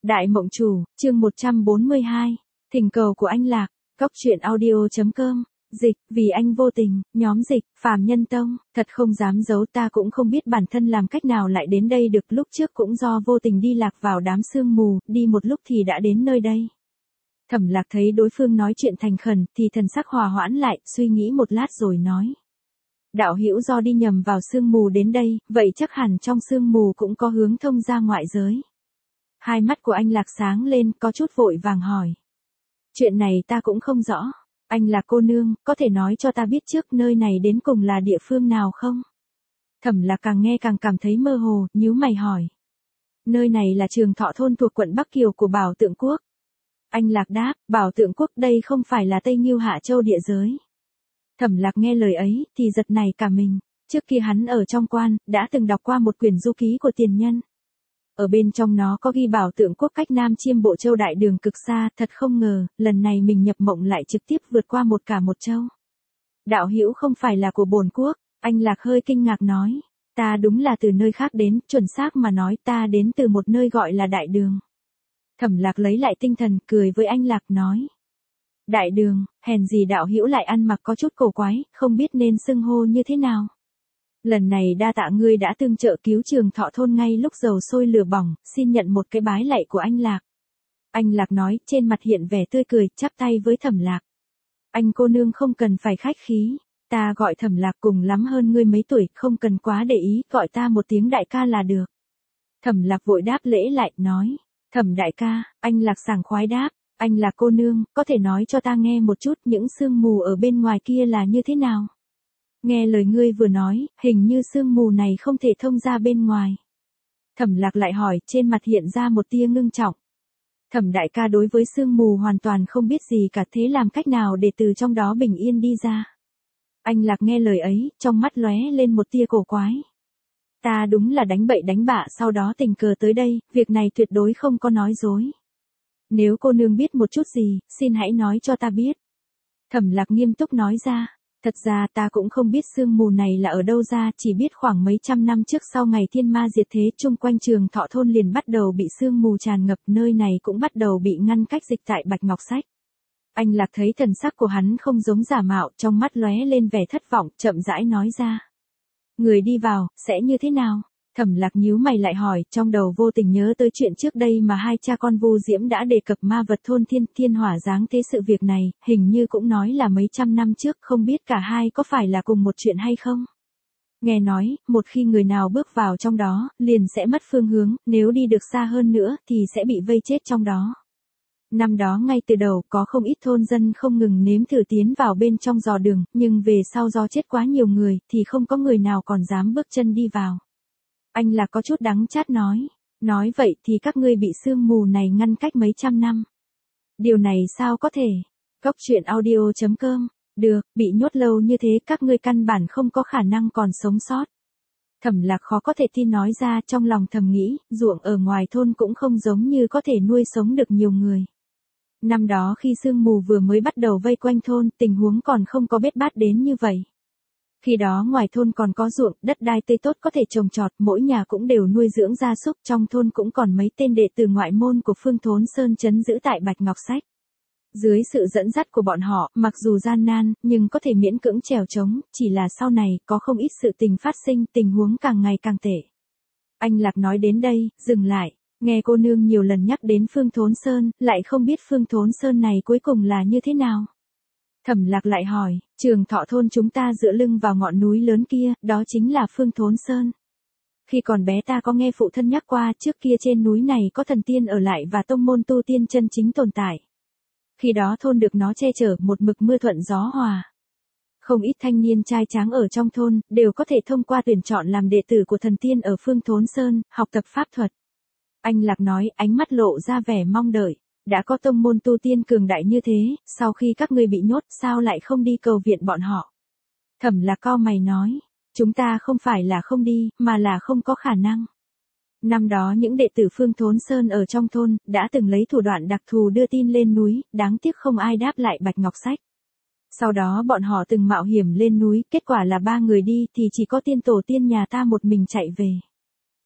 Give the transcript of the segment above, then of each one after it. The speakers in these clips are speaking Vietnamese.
Đại Mộng Chủ, chương 142, thỉnh cầu của anh Lạc, Cóc Truyện Audio.com, dịch, vì anh vô tình, nhóm dịch, Phàm Nhân Tông, thật không dám giấu ta cũng không biết bản thân làm cách nào lại đến đây được, lúc trước cũng do vô tình đi lạc vào đám sương mù, đi một lúc thì đã đến nơi đây. Thẩm Lạc thấy đối phương nói chuyện thành khẩn, thì thần sắc hòa hoãn lại, suy nghĩ một lát rồi nói. Đạo hữu do đi nhầm vào sương mù đến đây, vậy chắc hẳn trong sương mù cũng có hướng thông ra ngoại giới. Hai mắt của anh Lạc sáng lên, có chút vội vàng hỏi. Chuyện này ta cũng không rõ. Anh Lạc cô nương, có thể nói cho ta biết trước nơi này đến cùng là địa phương nào không? Thẩm Lạc càng nghe càng cảm thấy mơ hồ, nhíu mày hỏi. Nơi này là Trường Thọ Thôn thuộc quận Bắc Kiều của Bảo Tượng Quốc. Anh Lạc đáp, Bảo Tượng Quốc đây không phải là Tây Ngưu Hạ Châu địa giới. Thẩm Lạc nghe lời ấy, thì giật nảy cả mình. Trước kia hắn ở trong quan, đã từng đọc qua một quyển du ký của tiền nhân. Ở bên trong nó có ghi Bảo Tượng Quốc cách Nam Chiêm Bộ Châu đại đường cực xa, thật không ngờ, lần này mình nhập mộng lại trực tiếp vượt qua một châu. Đạo hữu không phải là của bổn quốc, anh Lạc hơi kinh ngạc nói, ta đúng là từ nơi khác đến, chuẩn xác mà nói ta đến từ một nơi gọi là Đại Đường. Thẩm Lạc lấy lại tinh thần, cười với anh Lạc nói. Đại Đường, hèn gì đạo hữu lại ăn mặc có chút cổ quái, không biết nên xưng hô như thế nào. Lần này đa tạ ngươi đã tương trợ cứu Trường Thọ Thôn ngay lúc dầu sôi lửa bỏng, xin nhận một cái bái lạy của anh Lạc. Anh Lạc nói, trên mặt hiện vẻ tươi cười, chắp tay với Thẩm Lạc. Anh cô nương không cần phải khách khí, ta gọi Thẩm Lạc cùng lắm hơn ngươi mấy tuổi, không cần quá để ý, gọi ta một tiếng đại ca là được. Thẩm Lạc vội đáp lễ lại, nói, Thẩm đại ca, anh Lạc sảng khoái đáp, anh Lạc cô nương, có thể nói cho ta nghe một chút những sương mù ở bên ngoài kia là như thế nào? Nghe lời ngươi vừa nói, hình như sương mù này không thể thông ra bên ngoài. Thẩm Lạc lại hỏi, trên mặt hiện ra một tia ngưng trọng. Thẩm đại ca đối với sương mù hoàn toàn không biết gì cả, thế làm cách nào để từ trong đó bình yên đi ra? Anh Lạc nghe lời ấy, trong mắt lóe lên một tia cổ quái. Ta đúng là đánh bậy đánh bạ sau đó tình cờ tới đây, việc này tuyệt đối không có nói dối. Nếu cô nương biết một chút gì, xin hãy nói cho ta biết. Thẩm Lạc nghiêm túc nói ra. Thật ra ta cũng không biết sương mù này là ở đâu ra, chỉ biết khoảng mấy trăm năm trước sau ngày thiên ma diệt thế, chung quanh Trường Thọ Thôn liền bắt đầu bị sương mù tràn ngập, nơi này cũng bắt đầu bị ngăn cách dịch tại Bạch Ngọc Sách. Anh Lạc thấy thần sắc của hắn không giống giả mạo, trong mắt lóe lên vẻ thất vọng, chậm rãi nói ra. Người đi vào, sẽ như thế nào? Thẩm Lạc nhíu mày lại hỏi, trong đầu vô tình nhớ tới chuyện trước đây mà hai cha con Vu Diễm đã đề cập ma vật thôn thiên hỏa giáng thế, sự việc này, hình như cũng nói là mấy trăm năm trước, không biết cả hai có phải là cùng một chuyện hay không? Nghe nói, một khi người nào bước vào trong đó, liền sẽ mất phương hướng, nếu đi được xa hơn nữa, thì sẽ bị vây chết trong đó. Năm đó ngay từ đầu, có không ít thôn dân không ngừng nếm thử tiến vào bên trong dò đường, nhưng về sau do chết quá nhiều người, thì không có người nào còn dám bước chân đi vào. Anh Lạc có chút đắng chát nói vậy thì các ngươi bị sương mù này ngăn cách mấy trăm năm. Điều này sao có thể? Cóc Truyện Audio.com, được, bị nhốt lâu như thế các ngươi căn bản không có khả năng còn sống sót. Thẩm Lạc khó có thể tin nói ra, trong lòng thầm nghĩ, ruộng ở ngoài thôn cũng không giống như có thể nuôi sống được nhiều người. Năm đó khi sương mù vừa mới bắt đầu vây quanh thôn, tình huống còn không có bết bát đến như vậy. Khi đó ngoài thôn còn có ruộng, đất đai tươi tốt có thể trồng trọt, mỗi nhà cũng đều nuôi dưỡng gia súc, trong thôn cũng còn mấy tên đệ tử ngoại môn của Phương Thốn Sơn trấn giữ tại Bạch Ngọc Sách. Dưới sự dẫn dắt của bọn họ, mặc dù gian nan, nhưng có thể miễn cưỡng trèo trống, chỉ là sau này, có không ít sự tình phát sinh, tình huống càng ngày càng tệ. Anh Lạc nói đến đây, dừng lại, nghe cô nương nhiều lần nhắc đến Phương Thốn Sơn, lại không biết Phương Thốn Sơn này cuối cùng là như thế nào. Thẩm Lạc lại hỏi, Trường Thọ Thôn chúng ta dựa lưng vào ngọn núi lớn kia, đó chính là Phương Thốn Sơn. Khi còn bé ta có nghe phụ thân nhắc qua, trước kia trên núi này có thần tiên ở lại và tông môn tu tiên chân chính tồn tại. Khi đó thôn được nó che chở, một mực mưa thuận gió hòa. Không ít thanh niên trai tráng ở trong thôn, đều có thể thông qua tuyển chọn làm đệ tử của thần tiên ở Phương Thốn Sơn, học tập pháp thuật. Anh Lạc nói, ánh mắt lộ ra vẻ mong đợi. Đã có tông môn tu tiên cường đại như thế, sau khi các ngươi bị nhốt, sao lại không đi cầu viện bọn họ? Thẩm Lạc cau mày nói, chúng ta không phải là không đi, mà là không có khả năng. Năm đó những đệ tử Phương Thốn Sơn ở trong thôn, đã từng lấy thủ đoạn đặc thù đưa tin lên núi, đáng tiếc không ai đáp lại Bạch Ngọc Sách. Sau đó bọn họ từng mạo hiểm lên núi, kết quả là 3 người đi thì chỉ có tiên tổ tiên nhà ta một mình chạy về.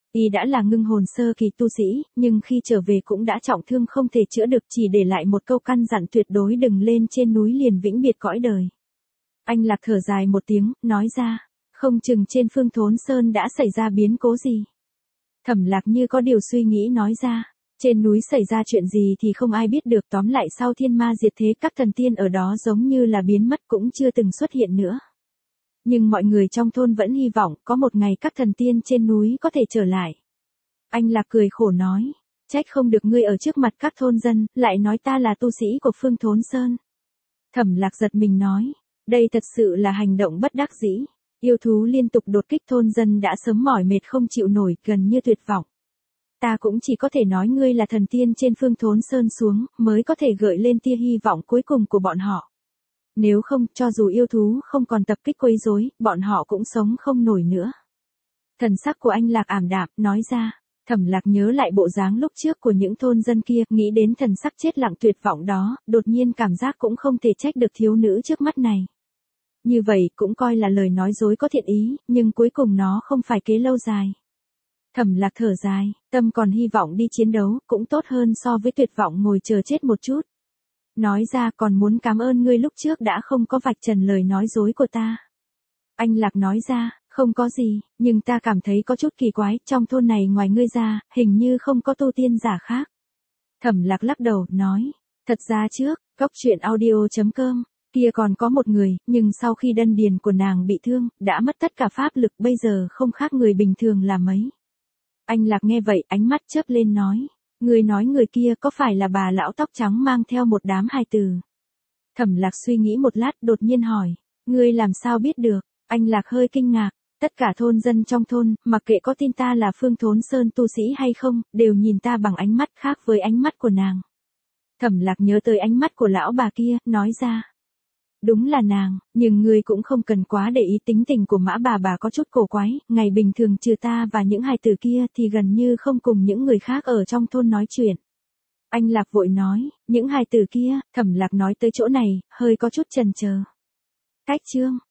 Y đã là ngưng hồn sơ kỳ tu sĩ, nhưng khi trở về cũng đã trọng thương không thể chữa được, chỉ để lại một câu căn dặn tuyệt đối đừng lên trên núi liền vĩnh biệt cõi đời. Anh Lạc thở dài một tiếng, nói ra, không chừng trên Phương Thốn Sơn đã xảy ra biến cố gì. Thẩm Lạc như có điều suy nghĩ nói ra, trên núi xảy ra chuyện gì thì không ai biết được, tóm lại sau thiên ma diệt thế các thần tiên ở đó giống như là biến mất cũng chưa từng xuất hiện nữa. Nhưng mọi người trong thôn vẫn hy vọng có một ngày các thần tiên trên núi có thể trở lại. Anh Lạc cười khổ nói, trách không được ngươi ở trước mặt các thôn dân, lại nói ta là tu sĩ của Phương Thốn Sơn. Thẩm Lạc giật mình nói, đây thật sự là hành động bất đắc dĩ. Yêu thú liên tục đột kích thôn dân đã sớm mỏi mệt không chịu nổi, gần như tuyệt vọng. Ta cũng chỉ có thể nói ngươi là thần tiên trên Phương Thốn Sơn xuống, mới có thể gợi lên tia hy vọng cuối cùng của bọn họ. Nếu không, cho dù yêu thú không còn tập kích quấy rối, bọn họ cũng sống không nổi nữa. Thần sắc của anh Lạc ảm đạm, nói ra. Thẩm Lạc nhớ lại bộ dáng lúc trước của những thôn dân kia, nghĩ đến thần sắc chết lặng tuyệt vọng đó, đột nhiên cảm giác cũng không thể trách được thiếu nữ trước mắt này. Như vậy cũng coi là lời nói dối có thiện ý, nhưng cuối cùng nó không phải kế lâu dài. Thẩm Lạc thở dài, tâm còn hy vọng đi chiến đấu, cũng tốt hơn so với tuyệt vọng ngồi chờ chết một chút. Nói ra còn muốn cảm ơn ngươi lúc trước đã không có vạch trần lời nói dối của ta. Anh Lạc nói ra, không có gì, nhưng ta cảm thấy có chút kỳ quái, trong thôn này ngoài ngươi ra, hình như không có tu tiên giả khác. Thẩm Lạc lắc đầu, nói, thật ra trước, góc truyện audio.com, kia còn có một người, nhưng sau khi đân điền của nàng bị thương, đã mất tất cả pháp lực, bây giờ không khác người bình thường là mấy. Anh Lạc nghe vậy, ánh mắt chớp lên nói, người nói người kia có phải là bà lão tóc trắng mang theo một đám hài tử? Thẩm Lạc suy nghĩ một lát, đột nhiên hỏi, ngươi làm sao biết được? Anh Lạc hơi kinh ngạc, tất cả thôn dân trong thôn, mặc kệ có tin ta là Phương Thốn Sơn tu sĩ hay không, đều nhìn ta bằng ánh mắt khác với ánh mắt của nàng. Thẩm Lạc nhớ tới ánh mắt của lão bà kia, nói ra. Đúng là nàng, nhưng ngươi cũng không cần quá để ý, tính tình của Mã bà có chút cổ quái, ngày bình thường trừ ta và những hài tử kia thì gần như không cùng những người khác ở trong thôn nói chuyện. Anh Lạc vội nói, những hài tử kia, Thẩm Lạc nói tới chỗ này, hơi có chút chần chờ. Cách chương